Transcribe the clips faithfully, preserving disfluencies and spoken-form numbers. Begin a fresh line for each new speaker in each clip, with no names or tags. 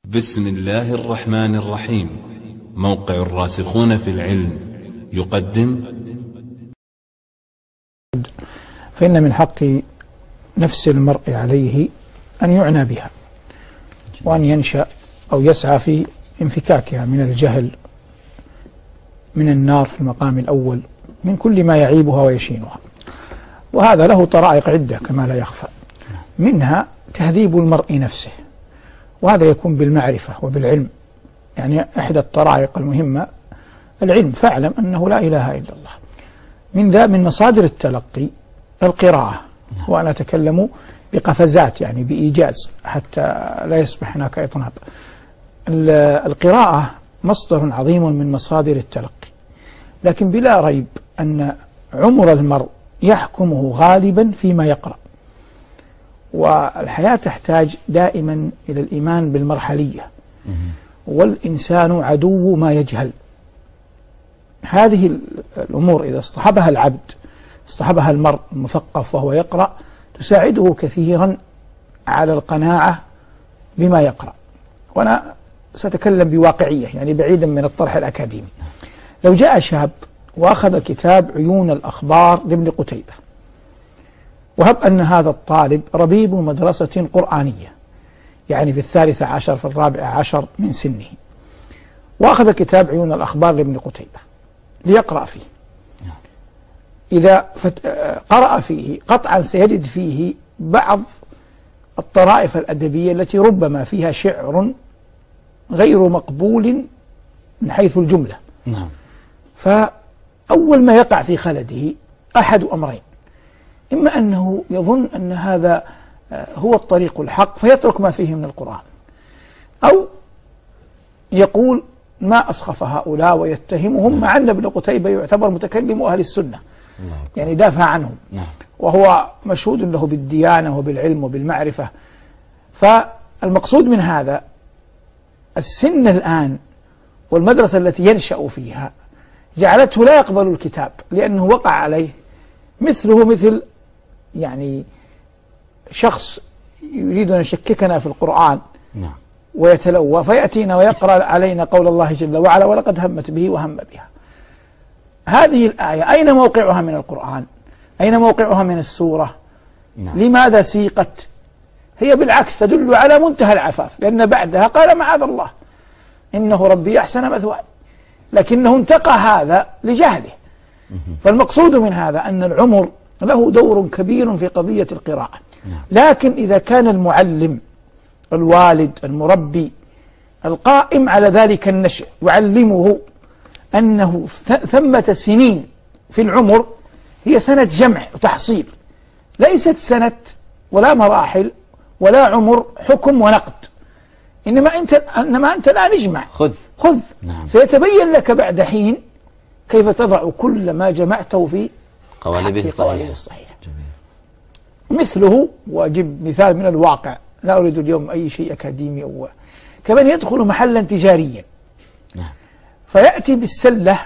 بسم الله الرحمن الرحيم. موقع الراسخون في العلم يقدم.
فإن من حق نفس المرء عليه أن يعنى بها وأن ينشأ أو يسعى في انفكاكها من الجهل، من النار في المقام الأول، من كل ما يعيبها ويشينها. وهذا له طرائق عدة كما لا يخفى، منها تهذيب المرء نفسه، وهذا يكون بالمعرفة وبالعلم. يعني إحدى الطرائق المهمة العلم، فاعلم أنه لا إله إلا الله. من ذا من مصادر التلقي القراءة، وأنا أتكلم بقفزات يعني بإيجاز حتى لا يصبح هناك إطناب. القراءة مصدر عظيم من مصادر التلقي، لكن بلا ريب أن عمر المرء يحكمه غالبا فيما يقرأ، والحياة تحتاج دائما إلى الإيمان بالمرحلية، والإنسان عدو ما يجهل. هذه الأمور إذا اصطحبها العبد، اصطحبها المرء المثقف وهو يقرأ، تساعده كثيرا على القناعة بما يقرأ. وأنا سأتكلم بواقعية يعني بعيدا من الطرح الأكاديمي. لو جاء شاب وأخذ كتاب عيون الأخبار لابن قتيبة، وهب أن هذا الطالب ربيب مدرسة قرآنية، يعني في الثالثة عشر في الرابع عشر من سنه، وأخذ كتاب عيون الأخبار لابن قتيبة ليقرأ فيه، إذا قرأ فيه قطعا سيجد فيه بعض الطرائف الأدبية التي ربما فيها شعر غير مقبول من حيث الجملة.
نعم.
فأول ما يقع في خلده أحد أمرين: إما أنه يظن أن هذا هو الطريق الحق فيترك ما فيه من القرآن، أو يقول ما أسخف هؤلاء ويتهمهم، مع أن ابن قتيبة يعتبر متكلم أهل السنة، يعني دافع عنهم، وهو مشهود له بالديانة وبالعلم وبالمعرفة. فالمقصود من هذا السن الآن والمدرسة التي ينشأ فيها جعلته لا يقبل الكتاب، لأنه وقع عليه مثله مثل يعني شخص يريد أن يشككنا في القرآن
نعم.
ويتلوى فيأتينا ويقرأ علينا قول الله جل وعلا: ولقد همت به وهم بها. هذه الآية أين موقعها من القرآن؟ أين موقعها من السورة؟
نعم.
لماذا سيقت؟ هي بالعكس تدل على منتهى العفاف، لأن بعدها قال: معاذ الله إنه ربي أحسن مثواي، لكنه انتقى هذا لجهله. فالمقصود من هذا أن العمر له دور كبير في قضية القراءة، لكن إذا كان المعلم الوالد المربي القائم على ذلك النشء يعلمه أنه ثمة سنين في العمر هي سنة جمع وتحصيل، ليست سنة ولا مراحل ولا عمر حكم ونقد، إنما أنت إنما أنت الآن اجمع،
خذ
خذ.
نعم.
سيتبين لك بعد حين كيف تضع كل ما جمعته في
قوالبه الصحيحة.
الصحيحة. مثله، وأجيب مثال من الواقع، لا أريد اليوم أي شيء أكاديمي، أو كمن يدخل محلا تجاريا
نعم.
فيأتي بالسلة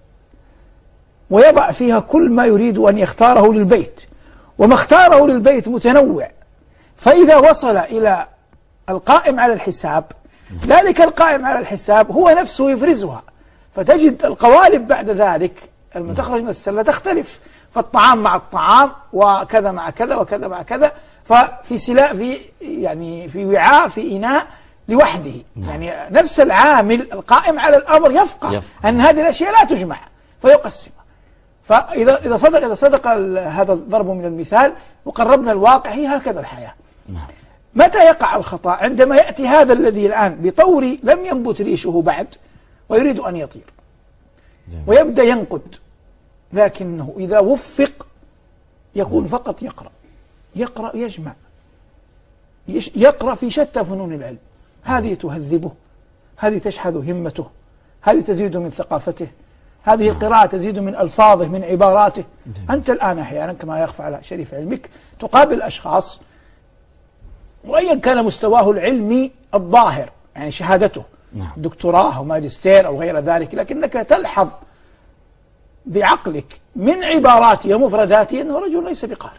ويضع فيها كل ما يريد أن يختاره للبيت، وما اختاره للبيت متنوع، فإذا وصل إلى القائم على الحساب ذلك القائم على الحساب هو نفسه يفرزها، فتجد القوالب بعد ذلك المتخرج من السلة تختلف، فالطعام مع الطعام وكذا مع كذا وكذا مع كذا، ففي سلاء في يعني في وعاء في إناء لوحده. يعني نفس العامل القائم على الأمر يفقه, يفقه. أن هذه الأشياء لا تجمع فيقسمها. فإذا إذا صدق إذا صدق هذا الضرب من المثال وقربنا الواقع، هي هكذا الحياة. متى يقع الخطأ؟ عندما يأتي هذا الذي الآن بطور لم ينبت ريشه بعد ويريد أن يطير ويبدأ ينقد، لكنه إذا وفق يكون فقط يقرأ يقرأ يجمع، يقرأ في شتى فنون العلم. هذه تهذبه، هذه تشحذ همته، هذه تزيد من ثقافته، هذه القراءة تزيد من ألفاظه من عباراته. أنت الآن أحيانا كما يخفى على شريف علمك تقابل أشخاص وأيا كان مستواه العلمي الظاهر، يعني شهادته دكتوراه أو ماجستير أو غير ذلك، لكنك تلحظ بعقلك من عباراته ومفرداته أنه رجل ليس بقارئ.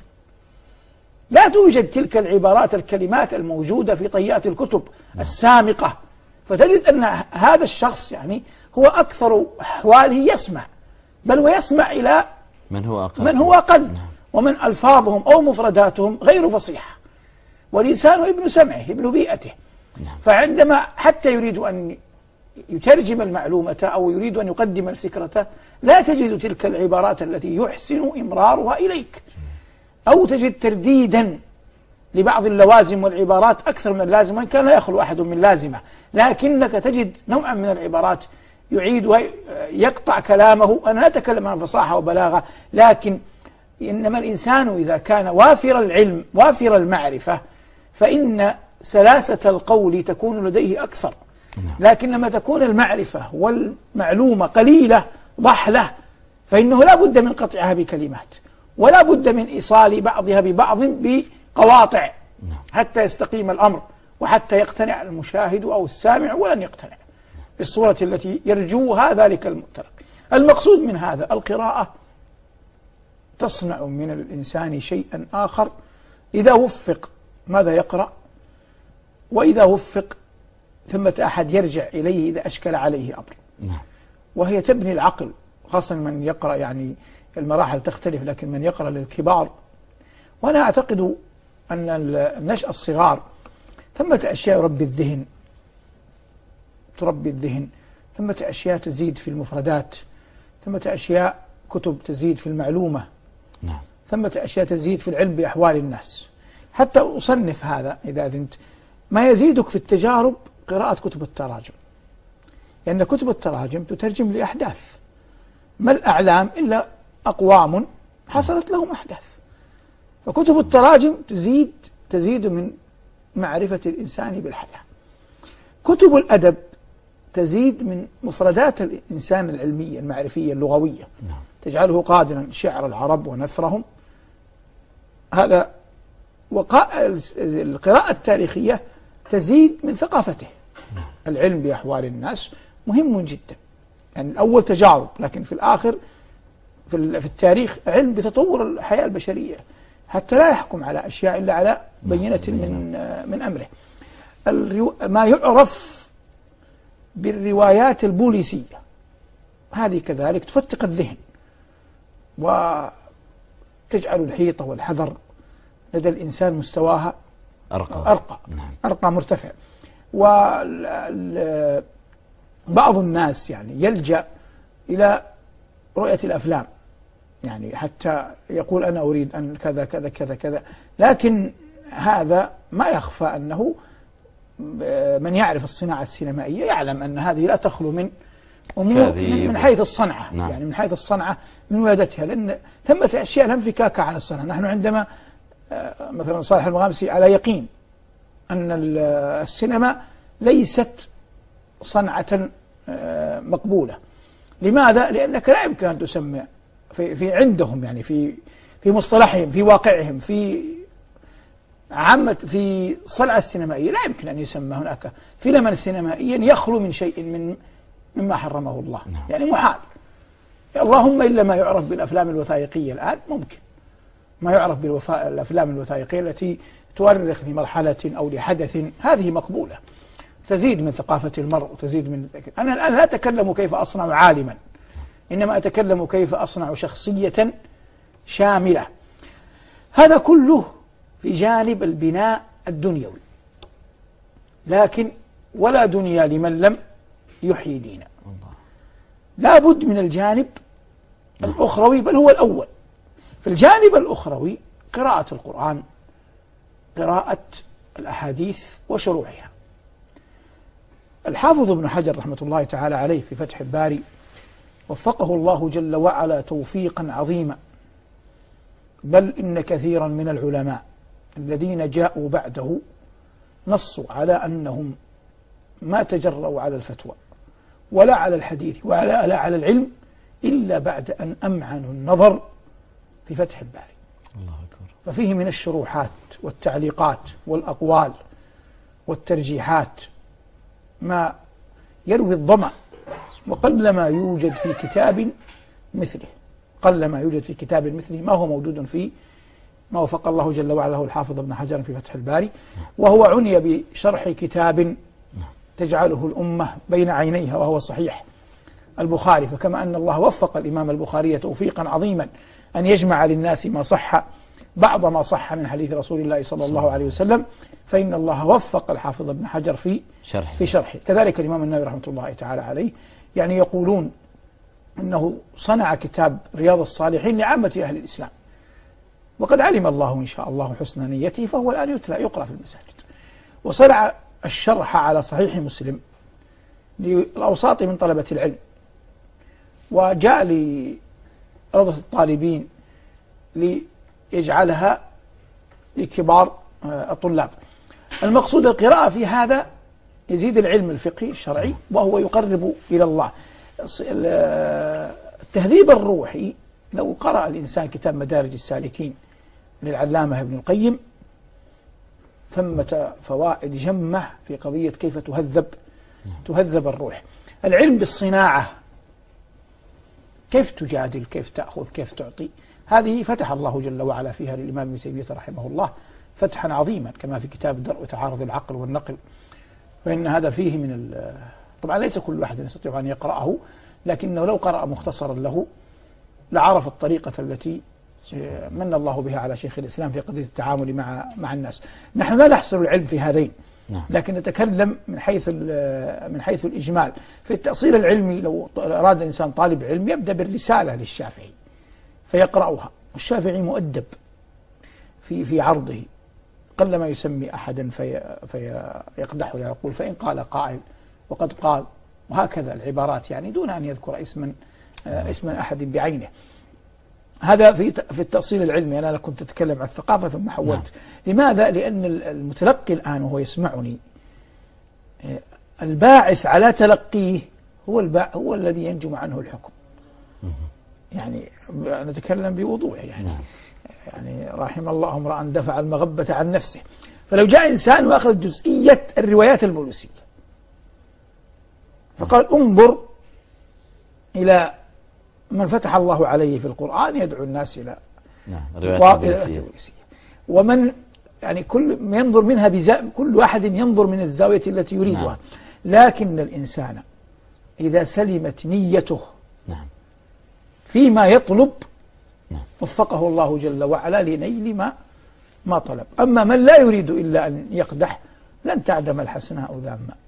لا توجد تلك العبارات الكلمات الموجودة في طيات الكتب السامقة فتجد أن هذا الشخص يعني هو أكثر أحواله يسمع، بل ويسمع إلى
من هو أقل,
من هو أقل. نعم. ومن ألفاظهم أو مفرداتهم غير فصيحة، والإنسان ابن سمعه ابن بيئته. نعم. فعندما حتى يريد أن يترجم المعلومة أو يريد أن يقدم الفكرة لا تجد تلك العبارات التي يحسن إمرارها إليك، أو تجد ترديدا لبعض اللوازم والعبارات أكثر من اللازم، وإن كان لا يخلو أحد من لازمة، لكنك تجد نوعا من العبارات يعيد ويقطع كلامه. أنا لا أتكلم عن فصاحة وبلاغة، لكن إنما الإنسان إذا كان وافر العلم وافر المعرفة فإن سلاسة القول تكون لديه أكثر. لكن لما تكون المعرفة والمعلومة قليلة ضحلة فإنه لا بد من قطعها بكلمات، ولا بد من إيصال بعضها ببعض بقواطع حتى يستقيم الأمر، وحتى يقتنع المشاهد أو السامع، ولن يقتنع بالصورة التي يرجوها ذلك المتلقي. المقصود من هذا القراءة تصنع من الإنسان شيئا آخر إذا وفق ماذا يقرأ، وإذا وفق ثمة أحد يرجع إليه إذا أشكل عليه أمر. نعم. وهي تبني العقل، خاصة من يقرأ، يعني المراحل تختلف، لكن من يقرأ للكبار. وأنا أعتقد أن النشأ الصغار ثمة أشياء يربي الذهن، تربي الذهن، ثمة أشياء تزيد في المفردات، ثمة أشياء كتب تزيد في المعلومة. نعم. ثمة أشياء تزيد في العلم بأحوال الناس. حتى أصنف هذا إذا أذنت، ما يزيدك في التجارب قراءة كتب التراجم، لأن كتب التراجم تترجم لأحداث، ما الأعلام إلا أقوام حصلت لهم أحداث. فكتب التراجم تزيد تزيد من معرفة الإنسان بالحياة. كتب الأدب تزيد من مفردات الإنسان العلمية المعرفية اللغوية، تجعله قادرا شعر العرب ونثرهم. هذا. والقراءة التاريخية تزيد من ثقافته. العلم بأحوال الناس مهم جدا، يعني الأول تجارب، لكن في الآخر في التاريخ علم بتطور الحياة البشرية، حتى لا يحكم على أشياء إلا على بينة من من أمره. ما يعرف بالروايات البوليسية هذه كذلك تفتق الذهن وتجعل الحيطة والحذر لدى الإنسان مستواها
أرقى
أرقى, أرقى مرتفع. وبعض الناس يعني يلجأ إلى رؤية الأفلام، يعني حتى يقول أنا أريد أن كذا كذا كذا كذا، لكن هذا ما يخفى أنه من يعرف الصناعة السينمائية يعلم أن هذه لا تخلو من أمور من حيث الصنعة. نعم. يعني من حيث الصنعة من ولادتها، لأن ثمة أشياء لا انفكاك عن الصنعة. نحن عندما مثلا صالح المغامسي على يقين أن السينما ليست صنعة مقبولة. لماذا؟ لأنك لا يمكن أن تسمى في, في عندهم، يعني في في مصطلحهم، في واقعهم، في عامة في الصنعة السينمائية لا يمكن أن يسمى هناك فيلما سينمائيا يخلو من شيء من مما حرمه الله. نعم. يعني محال، اللهم إلا ما يعرف بالأفلام الوثائقية الآن ممكن، ما يعرف بالأفلام الوثائقية التي تؤرخ لمرحلة أو لحدث، هذه مقبولة، تزيد من ثقافة المرء وتزيد من. أنا الآن لا أتكلم كيف أصنع عالما، إنما أتكلم كيف أصنع شخصية شاملة. هذا كله في جانب البناء الدنيوي، لكن ولا دنيا لمن لم يحيي دينا. لا بد من الجانب الأخروي، بل هو الأول. في الجانب الأخروي قراءة القرآن، قراءة الأحاديث وشروحها. الحافظ ابن حجر رحمة الله تعالى عليه في فتح الباري وفقه الله جل وعلا توفيقا عظيما، بل إن كثيرا من العلماء الذين جاءوا بعده نصوا على أنهم ما تجرؤوا على الفتوى ولا على الحديث ولا لا على العلم إلا بعد أن أمعنوا النظر في فتح الباري. الله أكبر. ففيه من الشروحات والتعليقات والأقوال والترجيحات ما يروي الظمأ، وقلما يوجد في كتاب مثله، قلما يوجد في كتاب مثله ما هو موجود في ما وفق الله جل وعلا له الحافظ ابن حجر في فتح الباري، وهو عني بشرح كتاب تجعله الأمة بين عينيها وهو صحيح البخاري. فكما أن الله وفق الإمام البخاري توفيقا عظيما أن يجمع للناس ما صح بعض ما صح من حديث رسول الله صلى الله عليه وسلم، فإن الله وفق الحافظ ابن حجر في
شرح
في شرحه. كذلك الإمام النووي رحمة الله تعالى عليه، يعني يقولون أنه صنع كتاب رياض الصالحين لعامة أهل الإسلام، وقد علم الله إن شاء الله حسن نيته، فهو الآن يتلى يقرأ في المساجد. وصنع الشرح على صحيح مسلم للأوساط من طلبة العلم، وجاء لروضة الطالبين ليجعلها لكبار الطلاب. المقصود القراءة في هذا يزيد العلم الفقهي الشرعي، وهو يقرب إلى الله. التهذيب الروحي، لو قرأ الإنسان كتاب مدارج السالكين للعلامة ابن القيم، ثمة فوائد جمة في قضية كيف تهذب تهذب الروح. العلم بالصناعة، كيف تجادل، كيف تأخذ، كيف تعطي، هذه فتح الله جل وعلا فيها للإمام ابن تيمية رحمه الله فتحا عظيما، كما في كتاب درء تعارض العقل والنقل. وإن هذا فيه من طبعا ليس كل أحد يستطيع أن يقرأه، لكنه لو قرأ مختصرا له لعرف الطريقة التي من الله بها على شيخ الإسلام في قضية التعامل مع مع الناس. نحن لا نحصر العلم في هذين، لكن نتكلم من حيث من حيث الإجمال. في التأصيل العلمي، لو أراد الإنسان طالب علم يبدأ بالرسالة للشافعي فيقرأها، والشافعي مؤدب في في عرضه، قلما يسمي أحدا في فيقدح ويقول فإن قال قائل وقد قال، وهكذا العبارات، يعني دون أن يذكر اسما اسما أحد بعينه. هذا في في التأصيل العلمي. أنا كنت أتكلم عن الثقافة ثم حولت. نعم. لماذا؟ لأن المتلقي الآن وهو يسمعني، الباعث على تلقيه هو الباع هو الذي ينجم عنه الحكم. يعني نتكلم بوضوح، يعني نعم. يعني رحم الله امرأ دفع المغبة عن نفسه. فلو جاء إنسان وأخذ جزئية الروايات البوليسية فقال انظر إلى من فتح الله عليه في القرآن يدعو الناس إلى
نعم الروايات البوليسية،
ومن يعني كل ينظر منها بزا... كل واحد ينظر من الزاوية التي يريدها. نعم. لكن الإنسان إذا سلمت نيته
نعم
فيما يطلب
نعم
وفقه الله جل وعلا لنيل ما ما طلب. أما من لا يريد إلا أن يقدح لن تعدم الحسناء ذاما.